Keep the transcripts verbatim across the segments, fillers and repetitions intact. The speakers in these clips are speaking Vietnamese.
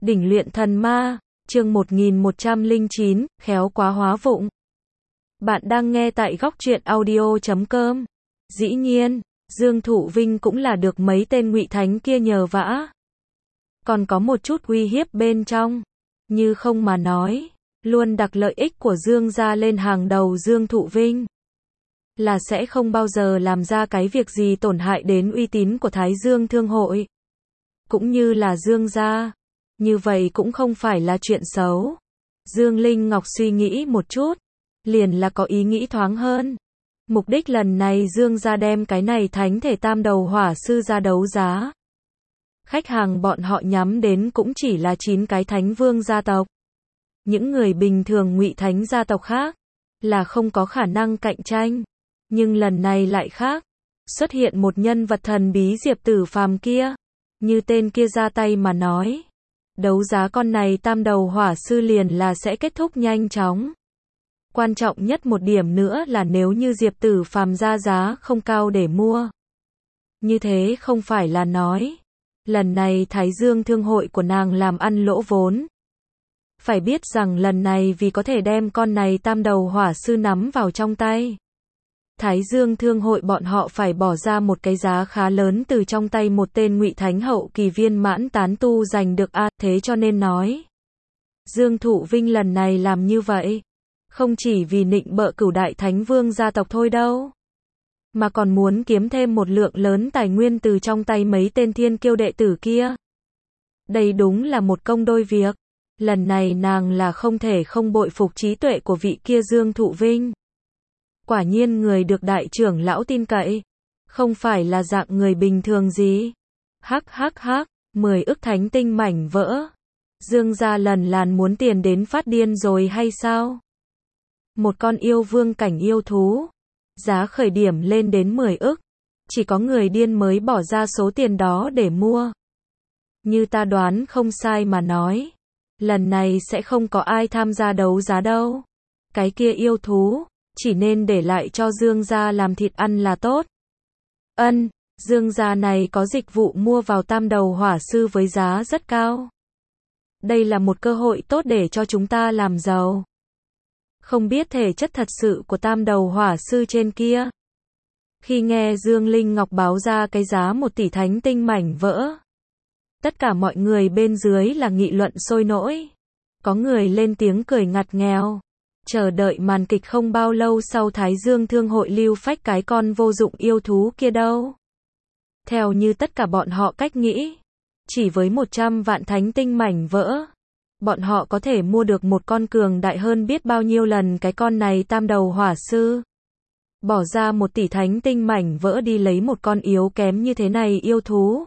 Đỉnh luyện thần ma, chương một nghìn một trăm lẻ chín, khéo quá hóa vụng. Bạn đang nghe tại góc truyện audio chấm com. Dĩ nhiên, Dương Thụ Vinh cũng là được mấy tên ngụy thánh kia nhờ vả. Còn có một chút uy hiếp bên trong. Như không mà nói, luôn đặt lợi ích của Dương gia lên hàng đầu. Dương Thụ Vinh là sẽ không bao giờ làm ra cái việc gì tổn hại đến uy tín của Thái Dương Thương hội, cũng như là Dương gia. Như vậy cũng không phải là chuyện xấu. Dương Linh Ngọc suy nghĩ một chút, liền là có ý nghĩ thoáng hơn. Mục đích lần này Dương gia đem cái này thánh thể tam đầu hỏa sư ra đấu giá. Khách hàng bọn họ nhắm đến cũng chỉ là chín cái thánh vương gia tộc. Những người bình thường ngụy thánh gia tộc khác là không có khả năng cạnh tranh. Nhưng lần này lại khác. Xuất hiện một nhân vật thần bí Diệp Tử Phàm kia. Như tên kia ra tay mà nói, đấu giá con này tam đầu hỏa sư liền là sẽ kết thúc nhanh chóng. Quan trọng nhất một điểm nữa là nếu như Diệp Tử Phàm ra giá không cao để mua. Như thế không phải là nói, lần này Thái Dương Thương hội của nàng làm ăn lỗ vốn. Phải biết rằng lần này vì có thể đem con này tam đầu hỏa sư nắm vào trong tay, Thái Dương Thương hội bọn họ phải bỏ ra một cái giá khá lớn từ trong tay một tên ngụy thánh hậu kỳ viên mãn tán tu giành được a, thế cho nên nói, Dương Thụ Vinh lần này làm như vậy, không chỉ vì nịnh bợ cửu đại thánh vương gia tộc thôi đâu, mà còn muốn kiếm thêm một lượng lớn tài nguyên từ trong tay mấy tên thiên kiêu đệ tử kia. Đây đúng là một công đôi việc. Lần này nàng là không thể không bội phục trí tuệ của vị kia Dương Thụ Vinh. Quả nhiên người được đại trưởng lão tin cậy, không phải là dạng người bình thường gì. Hắc hắc hắc, mười ức thánh tinh mảnh vỡ. Dương gia lần làn muốn tiền đến phát điên rồi hay sao? Một con yêu vương cảnh yêu thú, giá khởi điểm lên đến mười ức. Chỉ có người điên mới bỏ ra số tiền đó để mua. Như ta đoán không sai mà nói, lần này sẽ không có ai tham gia đấu giá đâu. Cái kia yêu thú chỉ nên để lại cho Dương gia làm thịt ăn là tốt. Ân, Dương gia này có dịch vụ mua vào tam đầu hỏa sư với giá rất cao. Đây là một cơ hội tốt để cho chúng ta làm giàu. Không biết thể chất thật sự của tam đầu hỏa sư trên kia. Khi nghe Dương Linh Ngọc báo ra cái giá một tỷ thánh tinh mảnh vỡ, tất cả mọi người bên dưới là nghị luận sôi nổi. Có người lên tiếng cười ngặt nghèo. Chờ đợi màn kịch không bao lâu sau Thái Dương Thương hội lưu phách cái con vô dụng yêu thú kia đâu. Theo như tất cả bọn họ cách nghĩ, chỉ với một trăm vạn thánh tinh mảnh vỡ, bọn họ có thể mua được một con cường đại hơn biết bao nhiêu lần cái con này tam đầu hỏa sư. Bỏ ra một tỷ thánh tinh mảnh vỡ đi lấy một con yếu kém như thế này yêu thú.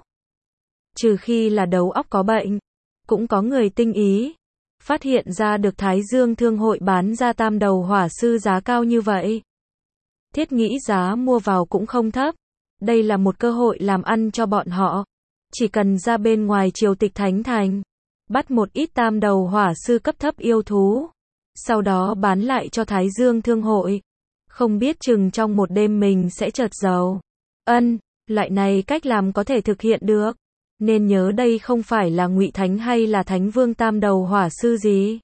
Trừ khi là đầu óc có bệnh, cũng có người tinh ý. Phát hiện ra được Thái Dương Thương hội bán ra tam đầu hỏa sư giá cao như vậy. Thiết nghĩ giá mua vào cũng không thấp. Đây là một cơ hội làm ăn cho bọn họ. Chỉ cần ra bên ngoài triều tịch thánh thành, bắt một ít tam đầu hỏa sư cấp thấp yêu thú, sau đó bán lại cho Thái Dương Thương hội. Không biết chừng trong một đêm mình sẽ chợt giàu. Ân, loại này cách làm có thể thực hiện được. Nên nhớ đây không phải là ngụy thánh hay là thánh vương tam đầu hỏa sư gì,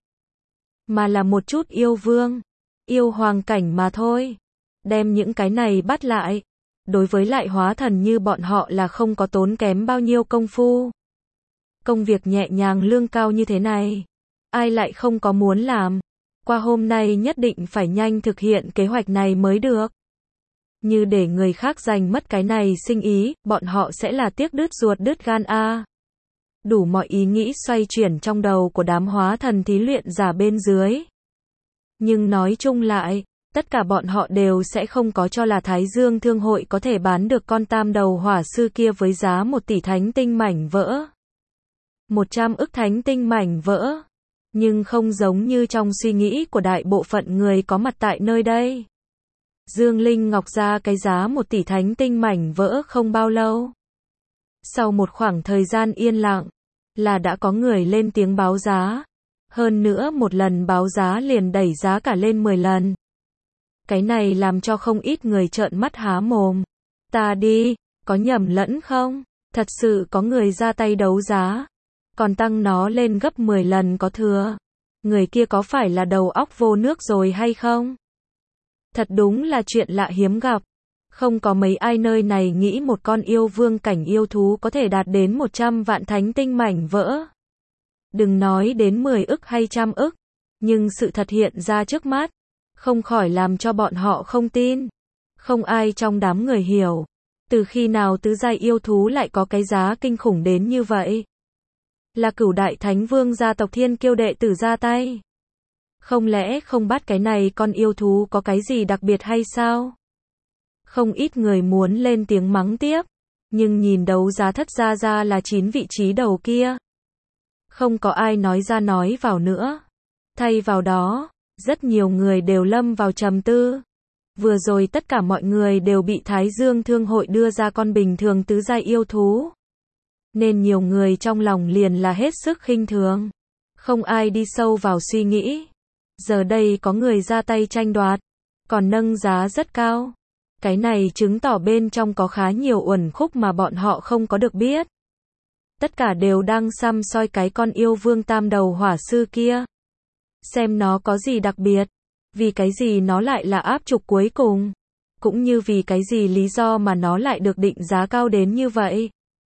mà là một chút yêu vương, yêu hoàng cảnh mà thôi. Đem những cái này bắt lại, đối với lại hóa thần như bọn họ là không có tốn kém bao nhiêu công phu. Công việc nhẹ nhàng lương cao như thế này, ai lại không có muốn làm. Qua hôm nay nhất định phải nhanh thực hiện kế hoạch này mới được. Như để người khác giành mất cái này sinh ý, bọn họ sẽ là tiếc đứt ruột đứt gan a. Đủ mọi ý nghĩ xoay chuyển trong đầu của đám hóa thần thí luyện giả bên dưới. Nhưng nói chung lại, tất cả bọn họ đều sẽ không có cho là Thái Dương Thương hội có thể bán được con tam đầu hỏa sư kia với giá một tỷ thánh tinh mảnh vỡ. Một trăm ức thánh tinh mảnh vỡ. Nhưng không giống như trong suy nghĩ của đại bộ phận người có mặt tại nơi đây. Dương Linh Ngọc ra cái giá một tỷ thánh tinh mảnh vỡ không bao lâu. Sau một khoảng thời gian yên lặng, là đã có người lên tiếng báo giá. Hơn nữa một lần báo giá liền đẩy giá cả lên mười lần. Cái này làm cho không ít người trợn mắt há mồm. Ta đi, có nhầm lẫn không? Thật sự có người ra tay đấu giá. còn tăng nó lên gấp mười lần có thừa. Người kia có phải là đầu óc vô nước rồi hay không? Thật đúng là chuyện lạ hiếm gặp. Không có mấy ai nơi này nghĩ một con yêu vương cảnh yêu thú có thể đạt đến một trăm vạn thánh tinh mảnh vỡ. Đừng nói đến mười ức hay trăm ức, nhưng sự thật hiện ra trước mắt, không khỏi làm cho bọn họ không tin. Không ai trong đám người hiểu, từ khi nào tứ giai yêu thú lại có cái giá kinh khủng đến như vậy. Là Cửu Đại Thánh Vương gia tộc Thiên Kiêu đệ tử ra tay. Không lẽ không bắt cái này con yêu thú có cái gì đặc biệt hay sao? Không ít người muốn lên tiếng mắng tiếp, nhưng nhìn đấu giá thất ra ra là chín vị trí đầu kia. Không có ai nói ra nói vào nữa. Thay vào đó, rất nhiều người đều lâm vào trầm tư. Vừa rồi tất cả mọi người đều bị Thái Dương Thương hội đưa ra con bình thường tứ giai yêu thú. Nên nhiều người trong lòng liền là hết sức khinh thường. Không ai đi sâu vào suy nghĩ. Giờ đây có người ra tay tranh đoạt, còn nâng giá rất cao. Cái này chứng tỏ bên trong có khá nhiều uẩn khúc mà bọn họ không có được biết. Tất cả đều đang săm soi cái con yêu vương tam đầu hỏa sư kia. Xem nó có gì đặc biệt. Vì cái gì nó lại là áp trục cuối cùng. Cũng như vì cái gì lý do mà nó lại được định giá cao đến như vậy.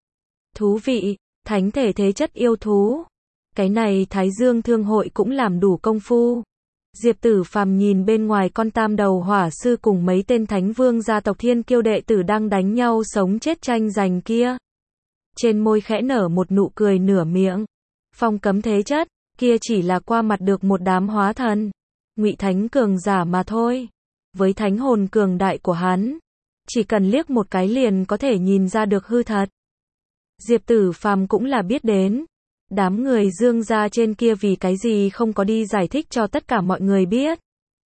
Thú vị, thánh thể thế chất yêu thú. Cái này Thái Dương Thương hội cũng làm đủ công phu. Diệp Tử Phàm nhìn bên ngoài con tam đầu hỏa sư cùng mấy tên thánh vương gia tộc Thiên Kiêu đệ tử đang đánh nhau sống chết tranh giành kia. Trên môi khẽ nở một nụ cười nửa miệng. Phong cấm thế chất, kia chỉ là qua mặt được một đám hóa thần. Ngụy thánh cường giả mà thôi. Với thánh hồn cường đại của hắn, chỉ cần liếc một cái liền có thể nhìn ra được hư thật. Diệp Tử Phàm cũng là biết đến. Đám người Dương gia trên kia vì cái gì không có đi giải thích cho tất cả mọi người biết.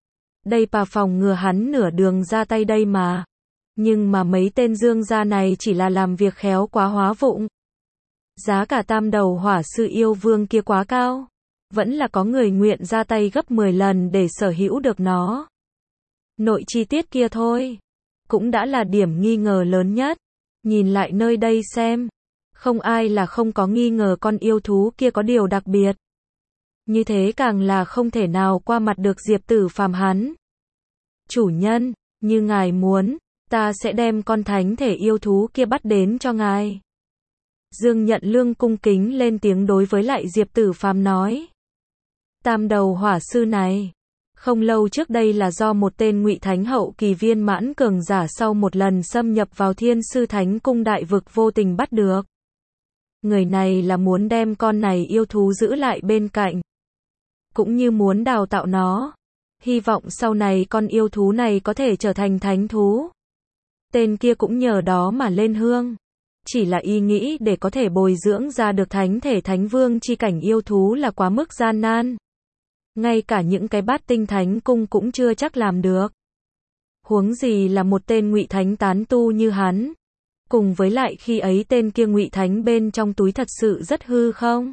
Đây bà phòng ngừa hắn nửa đường ra tay đây mà. Nhưng mà mấy tên Dương gia này chỉ là làm việc khéo quá hóa vụng. Giá cả tam đầu hỏa sư yêu vương kia quá cao. Vẫn là có người nguyện ra tay gấp mười lần để sở hữu được nó. Nội chi tiết kia thôi, cũng đã là điểm nghi ngờ lớn nhất. Nhìn lại nơi đây xem. Không ai là không có nghi ngờ con yêu thú kia có điều đặc biệt. Như thế càng là không thể nào qua mặt được Diệp Tử Phàm hắn. Chủ nhân, như ngài muốn, ta sẽ đem con thánh thể yêu thú kia bắt đến cho ngài. Dương Nhận Lương cung kính lên tiếng đối với lại Diệp Tử Phàm nói. Tam đầu hỏa sư này, không lâu trước đây là do một tên Ngụy Thánh hậu kỳ viên mãn cường giả sau một lần xâm nhập vào Thiên Sư Thánh cung đại vực vô tình bắt được. Người này là muốn đem con này yêu thú giữ lại bên cạnh, cũng như muốn đào tạo nó, hy vọng sau này con yêu thú này có thể trở thành thánh thú. Tên kia cũng nhờ đó mà lên hương, chỉ là ý nghĩ để có thể bồi dưỡng ra được thánh thể thánh vương chi cảnh yêu thú là quá mức gian nan. Ngay cả những cái bát tinh thánh cung cũng chưa chắc làm được. Huống gì là một tên Ngụy Thánh tán tu như hắn. Cùng với lại khi ấy tên kia Ngụy Thánh bên trong túi thật sự rất hư không?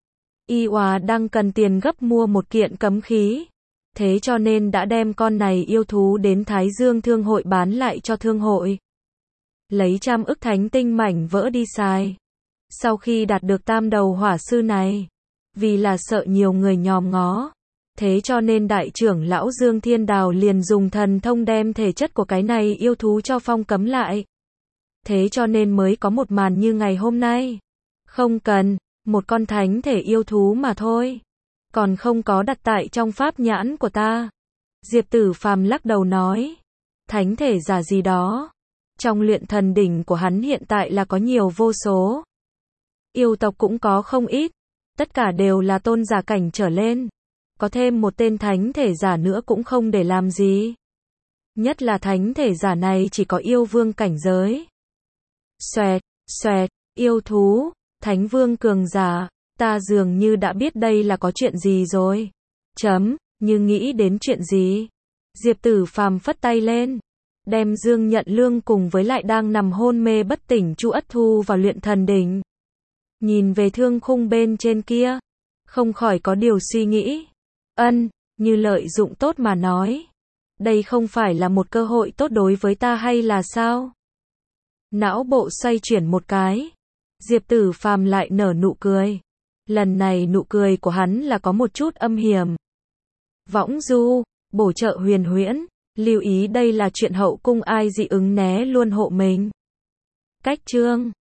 Y Oà đang cần tiền gấp mua một kiện cấm khí. Thế cho nên đã đem con này yêu thú đến Thái Dương Thương hội bán lại cho thương hội. Lấy trăm ức thánh tinh mảnh vỡ đi xài. Sau khi đạt được tam đầu hỏa sư này, vì là sợ nhiều người nhòm ngó, thế cho nên đại trưởng lão Dương Thiên Đào liền dùng thần thông đem thể chất của cái này yêu thú cho phong cấm lại. Thế cho nên mới có một màn như ngày hôm nay. Không cần, một con thánh thể yêu thú mà thôi. Còn không có đặt tại trong pháp nhãn của ta. Diệp Tử Phàm lắc đầu nói. Thánh thể giả gì đó. Trong luyện thần đỉnh của hắn hiện tại là có nhiều vô số. Yêu tộc cũng có không ít. Tất cả đều là tôn giả cảnh trở lên. Có thêm một tên thánh thể giả nữa cũng không để làm gì. Nhất là thánh thể giả này chỉ có yêu vương cảnh giới. Xoẹt, xoẹt, yêu thú, thánh vương cường giả, ta dường như đã biết đây là có chuyện gì rồi. Chấm, như nghĩ đến chuyện gì. Diệp Tử Phàm phất tay lên, đem Dương Nhận Lương cùng với lại đang nằm hôn mê bất tỉnh Chu Ất Thu vào luyện thần đỉnh. Nhìn về thương khung bên trên kia, không khỏi có điều suy nghĩ. Ân, như lợi dụng tốt mà nói. Đây không phải là một cơ hội tốt đối với ta hay là sao? Não bộ xoay chuyển một cái. Diệp Tử Phàm lại nở nụ cười. Lần này nụ cười của hắn là có một chút âm hiểm. Võng du, bổ trợ huyền huyễn, lưu ý đây là chuyện hậu cung ai dị ứng né luôn hộ mình. Cách chương